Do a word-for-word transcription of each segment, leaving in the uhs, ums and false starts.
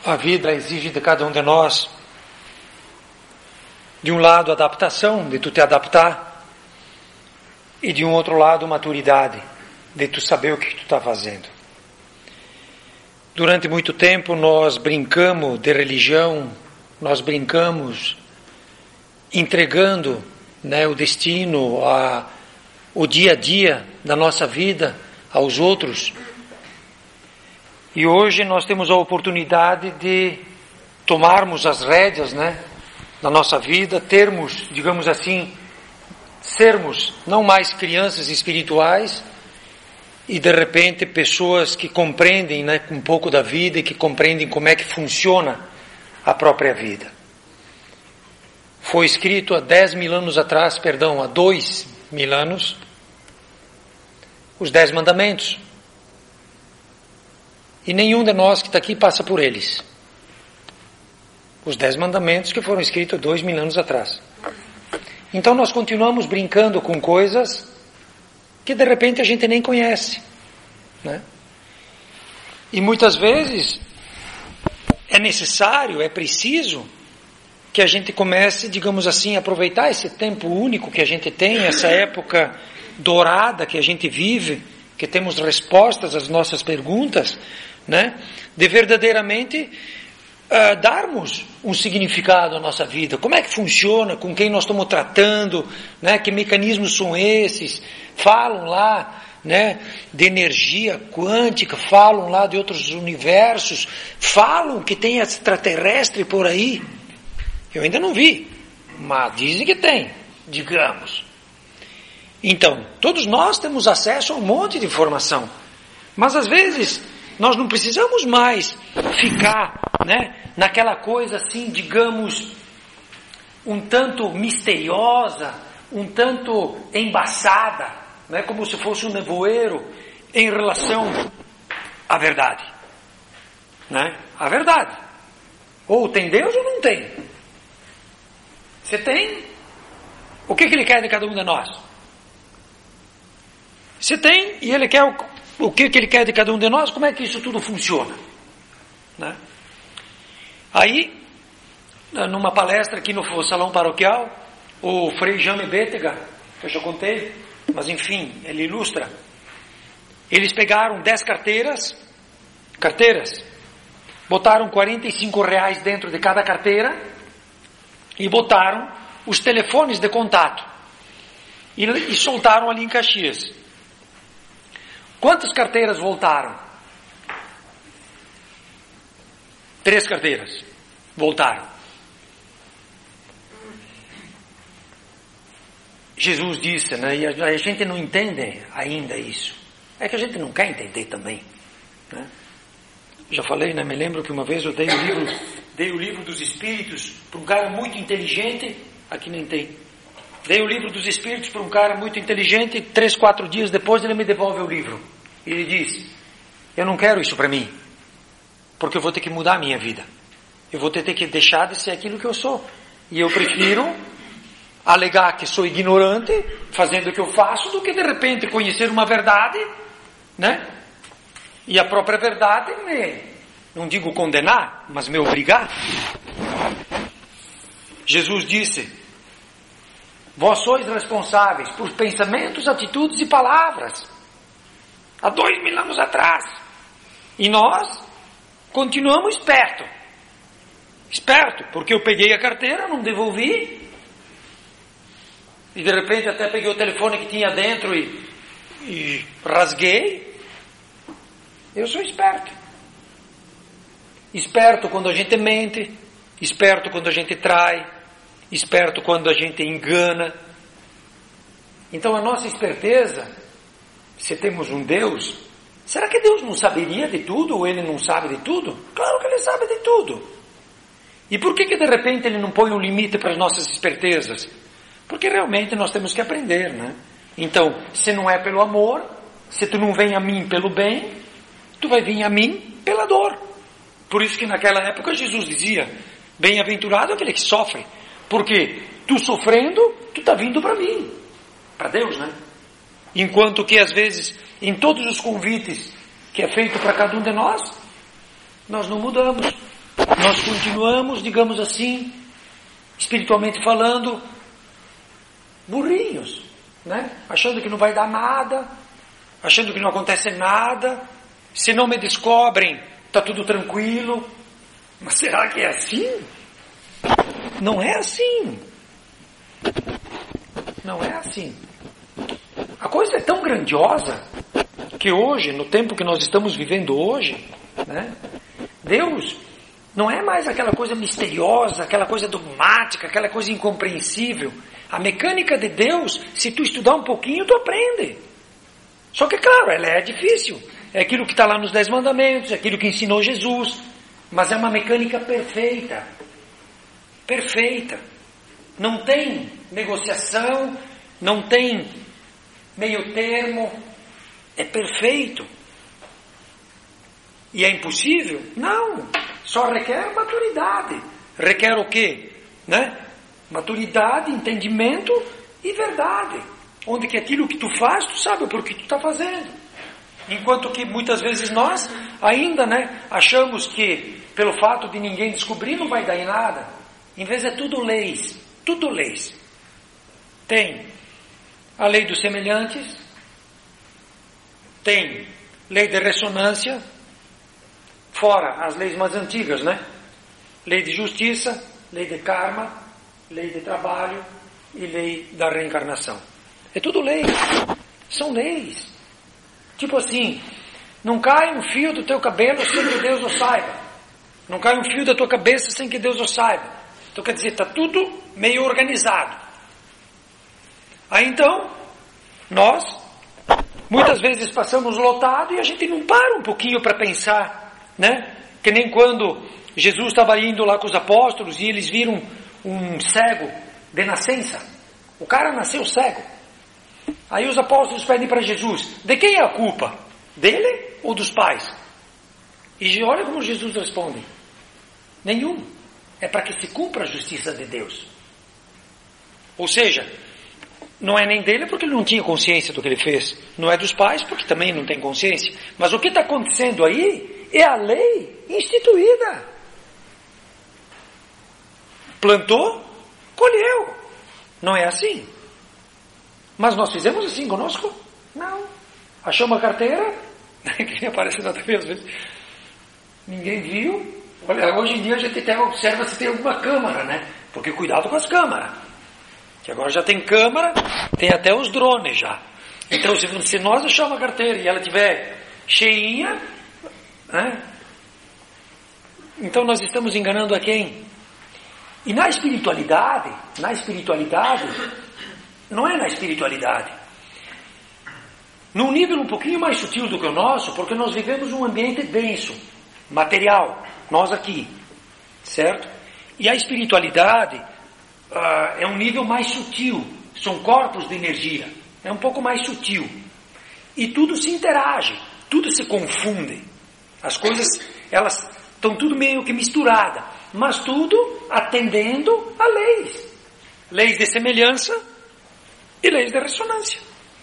A vida exige de cada um de nós, de um lado, adaptação, de tu te adaptar, e de um outro lado, maturidade, de tu saber o que tu está fazendo. Durante muito tempo nós brincamos de religião, nós brincamos entregando, né, o destino, a, o dia a dia da nossa vida aos outros. E hoje nós temos a oportunidade de tomarmos as rédeas, né, da nossa vida, termos, digamos assim, sermos não mais crianças espirituais e de repente pessoas que compreendem, né, um pouco da vida e que compreendem como é que funciona a própria vida. Foi escrito há dez mil anos atrás, perdão, há dois mil anos, os dez mandamentos. E nenhum de nós que está aqui passa por eles. Os dez mandamentos que foram escritos dois mil anos atrás. Então nós continuamos brincando com coisas que de repente a gente nem conhece, né? E muitas vezes é necessário, é preciso que a gente comece, digamos assim, a aproveitar esse tempo único que a gente tem, essa época dourada que a gente vive, que temos respostas às nossas perguntas, né? De verdadeiramente uh, darmos um significado à nossa vida. Como é que funciona? Com quem nós estamos tratando? Né? Que mecanismos são esses? Falam lá, né, de energia quântica, falam lá de outros universos, falam que tem extraterrestre por aí. Eu ainda não vi, mas dizem que tem, digamos. Então, todos nós temos acesso a um monte de informação, mas às vezes nós não precisamos mais ficar, né, naquela coisa assim, digamos, um tanto misteriosa, um tanto embaçada, né, como se fosse um nevoeiro em relação à verdade, né? A verdade. Ou tem Deus ou não tem. Você tem? O que, que Ele quer de cada um de nós? Você tem e Ele quer o, o que, que Ele quer de cada um de nós? Como é que isso tudo funciona? Né? Aí, numa palestra aqui no Salão Paroquial, o Frei Jaime Bétega, que eu já contei, mas enfim, ele ilustra. Eles pegaram dez carteiras, carteiras, botaram quarenta e cinco reais dentro de cada carteira e botaram os telefones de contato e, e soltaram ali em Caxias. Quantas carteiras voltaram? Três carteiras voltaram. Jesus disse, né, e a, a gente não entende ainda isso. É que a gente não quer entender também, né? Já falei, né? Me lembro que uma vez eu dei o livro, dei o livro dos Espíritos para um cara muito inteligente, aqui nem tem. Dei o livro dos Espíritos para um cara muito inteligente, três, quatro dias depois ele me devolve o livro. E ele diz, eu não quero isso para mim, porque eu vou ter que mudar a minha vida. Eu vou ter que deixar de ser aquilo que eu sou. E eu prefiro alegar que sou ignorante, fazendo o que eu faço, do que de repente conhecer uma verdade, né? E a própria verdade me, não digo condenar, mas me obrigar. Jesus disse, vós sois responsáveis por pensamentos, atitudes e palavras. Há dois mil anos atrás. E nós continuamos esperto. Esperto, porque eu peguei a carteira, não devolvi. E de repente até peguei o telefone que tinha dentro e, e rasguei. Eu sou esperto. Esperto quando a gente mente, esperto quando a gente trai, esperto quando a gente engana. Então a nossa esperteza, se temos um Deus, será que Deus não saberia de tudo ou Ele não sabe de tudo? Claro que Ele sabe de tudo. E por que que de repente Ele não põe um limite para as nossas espertezas? Porque realmente nós temos que aprender, né? Então, se não é pelo amor, se tu não vem a mim pelo bem, tu vai vir a mim pela dor. Por isso que naquela época Jesus dizia, bem-aventurado aquele que sofre, porque tu sofrendo, tu está vindo para mim, para Deus, né? Enquanto que às vezes, em todos os convites que é feito para cada um de nós, nós não mudamos. nós continuamos, digamos assim, espiritualmente falando, burrinhos, né? Achando que não vai dar nada, achando que não acontece nada, se não me descobrem, está tudo tranquilo. Mas será que é assim? Não é assim. Não é assim. A coisa é tão grandiosa que hoje, no tempo que nós estamos vivendo hoje, né, Deus não é mais aquela coisa misteriosa, aquela coisa dogmática, aquela coisa incompreensível. A mecânica de Deus, se tu estudar um pouquinho, tu aprende. Só que, claro, ela é difícil. É aquilo que está lá nos Dez Mandamentos, é aquilo que ensinou Jesus. Mas é uma mecânica perfeita. Perfeita. Não tem negociação, não tem meio termo. É perfeito. E é impossível? Não. Só requer maturidade. Requer o quê? Né? Maturidade, entendimento e verdade. Onde que aquilo que tu faz, tu sabe por que tu está fazendo. Enquanto que muitas vezes nós ainda, né, achamos que pelo fato de ninguém descobrir não vai dar em nada. Em vez é tudo leis. Tudo leis. Tem a lei dos semelhantes. Tem lei de ressonância. Fora as leis mais antigas, né? Lei de justiça, lei de karma, lei de trabalho e lei da reencarnação. É tudo lei. São leis. Tipo assim, não cai um fio do teu cabelo sem que Deus o saiba. Não cai um fio da tua cabeça sem que Deus o saiba. Então quer dizer, está tudo meio organizado. Aí então, nós, muitas vezes passamos lotado e a gente não para um pouquinho para pensar, né? Que nem quando Jesus estava indo lá com os apóstolos e eles viram um cego de nascença. O cara nasceu cego. Aí os apóstolos pedem para Jesus, de quem é a culpa? Dele ou dos pais? E olha como Jesus responde, nenhum. É para que se cumpra a justiça de Deus. Ou seja, não é nem dele porque ele não tinha consciência do que ele fez. Não é dos pais porque também não tem consciência. Mas o que está acontecendo aí é a lei instituída. Plantou, colheu. Não é assim. Mas nós fizemos assim conosco? Não. Achamos a carteira, que aparece na T V às vezes, ninguém viu. Olha, hoje em dia a gente até observa se tem alguma câmara, né? Porque cuidado com as câmaras. Que agora já tem câmara, tem até os drones já. Então se, se nós acharmos a carteira e ela estiver cheinha, né? Então nós estamos enganando a quem? E na espiritualidade, na espiritualidade, não é na espiritualidade. Num nível um pouquinho mais sutil do que o nosso, porque nós vivemos um ambiente denso, material, nós aqui, certo? E a espiritualidade uh, é um nível mais sutil, são corpos de energia, é um pouco mais sutil. E tudo se interage, tudo se confunde. As coisas, elas estão tudo meio que misturada, mas tudo atendendo a leis. Leis de semelhança e leis de ressonância.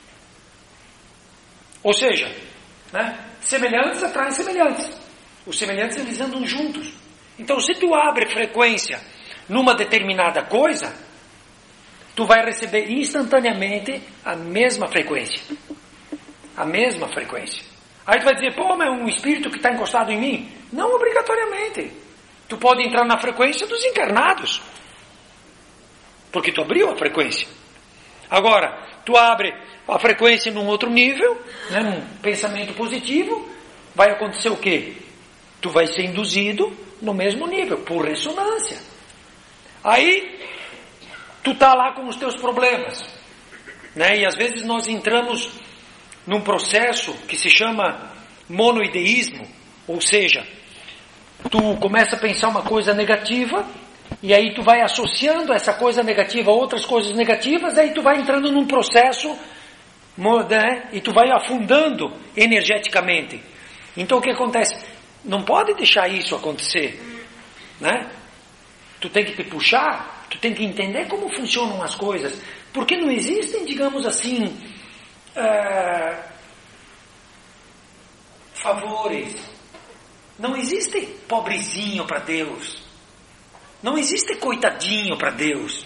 Ou seja, né, semelhantes atraem semelhantes. Os semelhantes eles andam juntos. Então se tu abre frequência numa determinada coisa, tu vai receber instantaneamente a mesma frequência. A mesma frequência. Aí tu vai dizer, pô, mas é um espírito que está encostado em mim? Não obrigatoriamente. Tu pode entrar na frequência dos encarnados. Porque tu abriu a frequência. Agora, tu abre a frequência num outro nível, né, num pensamento positivo, vai acontecer o quê? Tu vai ser induzido no mesmo nível, por ressonância. Aí, tu tá lá com os teus problemas, né? E às vezes nós entramos num processo que se chama monoideísmo, ou seja, tu começa a pensar uma coisa negativa, e aí tu vai associando essa coisa negativa a outras coisas negativas, aí tu vai entrando num processo, né? E tu vai afundando energeticamente. Então o que acontece? Não pode deixar isso acontecer, né? Tu tem que te puxar, tu tem que entender como funcionam as coisas, porque não existem, digamos assim, é, favores, Não existe pobrezinho para Deus. Não existe coitadinho para Deus.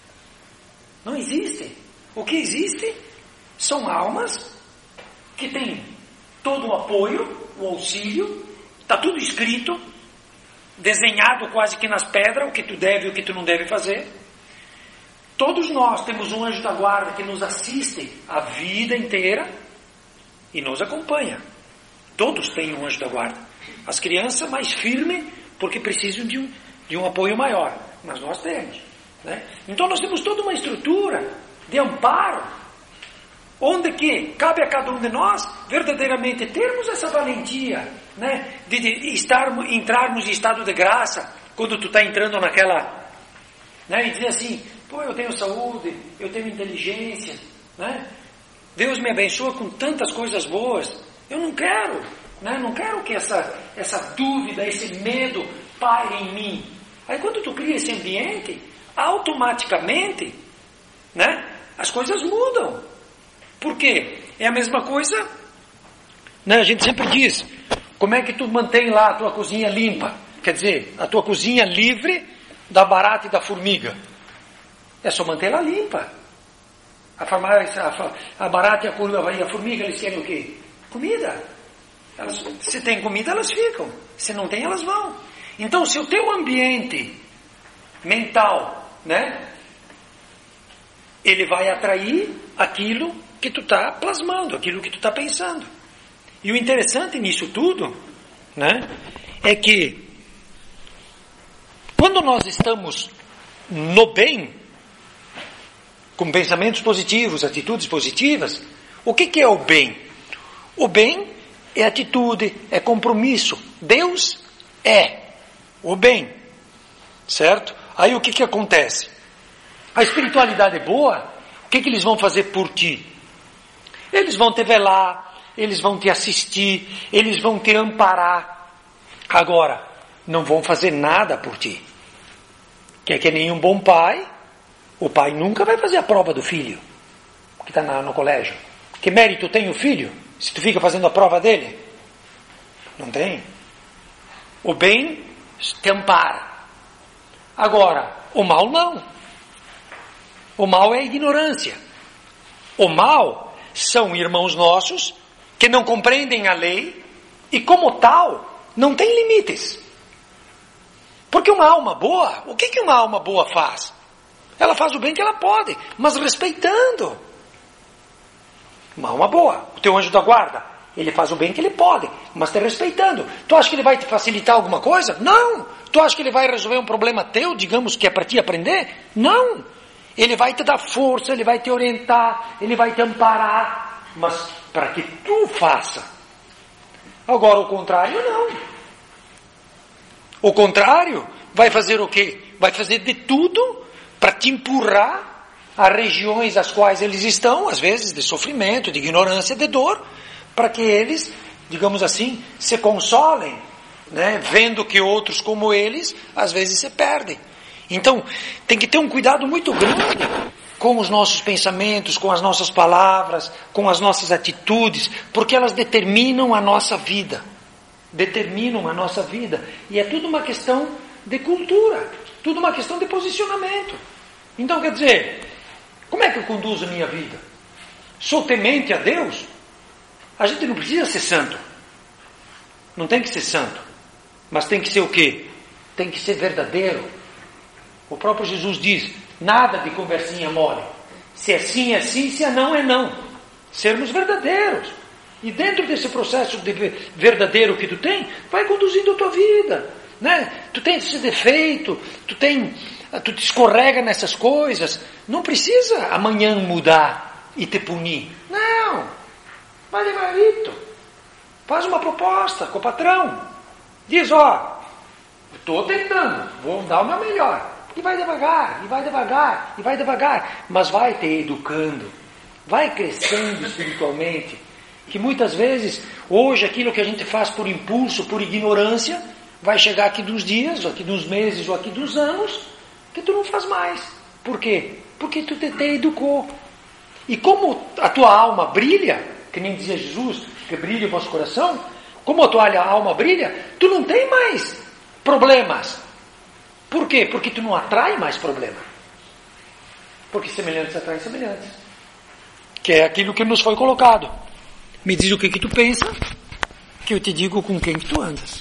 Não existe. O que existe são almas que têm todo o apoio, o auxílio, está tudo escrito, desenhado quase que nas pedras, o que tu deve e o que tu não deve fazer. Todos nós temos um anjo da guarda que nos assiste a vida inteira e nos acompanha. Todos têm um anjo da guarda. As crianças mais firmes porque precisam de um, de um apoio maior, mas nós temos, né? Então nós temos toda uma estrutura de amparo, onde que cabe a cada um de nós verdadeiramente termos essa valentia, né? De, de estarmos, entrarmos em estado de graça, quando tu está entrando naquela, né? E dizer assim, pô, eu tenho saúde, eu tenho inteligência, né? Deus me abençoa com tantas coisas boas, eu não quero, né? Não quero que essa, essa dúvida, esse medo paire em mim. Aí quando tu cria esse ambiente, automaticamente, né? As coisas mudam. Por quê? É a mesma coisa, né? A gente sempre diz, como é que tu mantém lá a tua cozinha limpa? Quer dizer, a tua cozinha livre da barata e da formiga. É só manter ela limpa. A, farmácia, a, a barata e a, e a formiga, eles querem o quê? Comida. Elas, se tem comida, elas ficam. Se não tem, elas vão. Então, se o teu ambiente mental, né, ele vai atrair aquilo que tu está plasmando, aquilo que tu está pensando. E o interessante nisso tudo, né, é que quando nós estamos no bem, com pensamentos positivos, atitudes positivas, o que, que é o bem? O bem é atitude, é compromisso. Deus é o bem, certo? Aí o que, que acontece? A espiritualidade é boa, o que, que eles vão fazer por ti? Eles vão te velar, eles vão te assistir, eles vão te amparar. Agora, não vão fazer nada por ti. Que é que nem um bom pai, o pai nunca vai fazer a prova do filho, que está no colégio. Que mérito tem o filho, se tu fica fazendo a prova dele? Não tem. O bem te ampara. Agora, o mal não. O mal é a ignorância. O mal são irmãos nossos que não compreendem a lei e, como tal, não tem limites. Porque uma alma boa, o que, que uma alma boa faz? Ela faz o bem que ela pode, mas respeitando. Uma alma boa, o teu anjo da guarda, ele faz o bem que ele pode, mas te respeitando. Tu acha que ele vai te facilitar alguma coisa? Não. Tu acha que ele vai resolver um problema teu, digamos que é para ti aprender? Não. Ele vai te dar força, ele vai te orientar, ele vai te amparar, mas para que tu faça. Agora o contrário não. O contrário vai fazer o quê? Vai fazer de tudo para te empurrar a regiões às quais eles estão, às vezes de sofrimento, de ignorância, de dor, para que eles, digamos assim, se consolem, né? Vendo que outros como eles, às vezes se perdem. Então, tem que ter um cuidado muito grande com os nossos pensamentos, com as nossas palavras, com as nossas atitudes, porque elas determinam a nossa vida. Determinam a nossa vida. E é tudo uma questão de cultura, tudo uma questão de posicionamento. Então, quer dizer, como é que eu conduzo a minha vida? Sou temente a Deus? A gente não precisa ser santo. Não tem que ser santo. Mas tem que ser o quê? Tem que ser verdadeiro. O próprio Jesus diz, nada de conversinha mole. Se é sim, é sim, se é não, é não. Sermos verdadeiros. E dentro desse processo de verdadeiro que tu tem, vai conduzindo a tua vida, né? Tu tem esse defeito, tu tem, tu te escorrega nessas coisas, não precisa amanhã mudar e te punir. Não, vai devagarito, faz uma proposta com o patrão, diz, ó, estou tentando, vou dar o meu melhor, e vai devagar, e vai devagar, e vai devagar, mas vai te educando, vai crescendo espiritualmente. Que muitas vezes, hoje, aquilo que a gente faz por impulso, por ignorância, vai chegar aqui dos dias, ou aqui dos meses, ou aqui dos anos, que tu não faz mais. Por quê? Porque tu te, te educou. E como a tua alma brilha, que nem dizia Jesus, que brilha o vosso coração, Como a tua alma brilha, tu não tem mais problemas. Por quê? Porque tu não atrai mais problema. Porque semelhantes atraem semelhantes. Que é aquilo que nos foi colocado. Me diz o que que tu pensa, que eu te digo com quem que tu andas.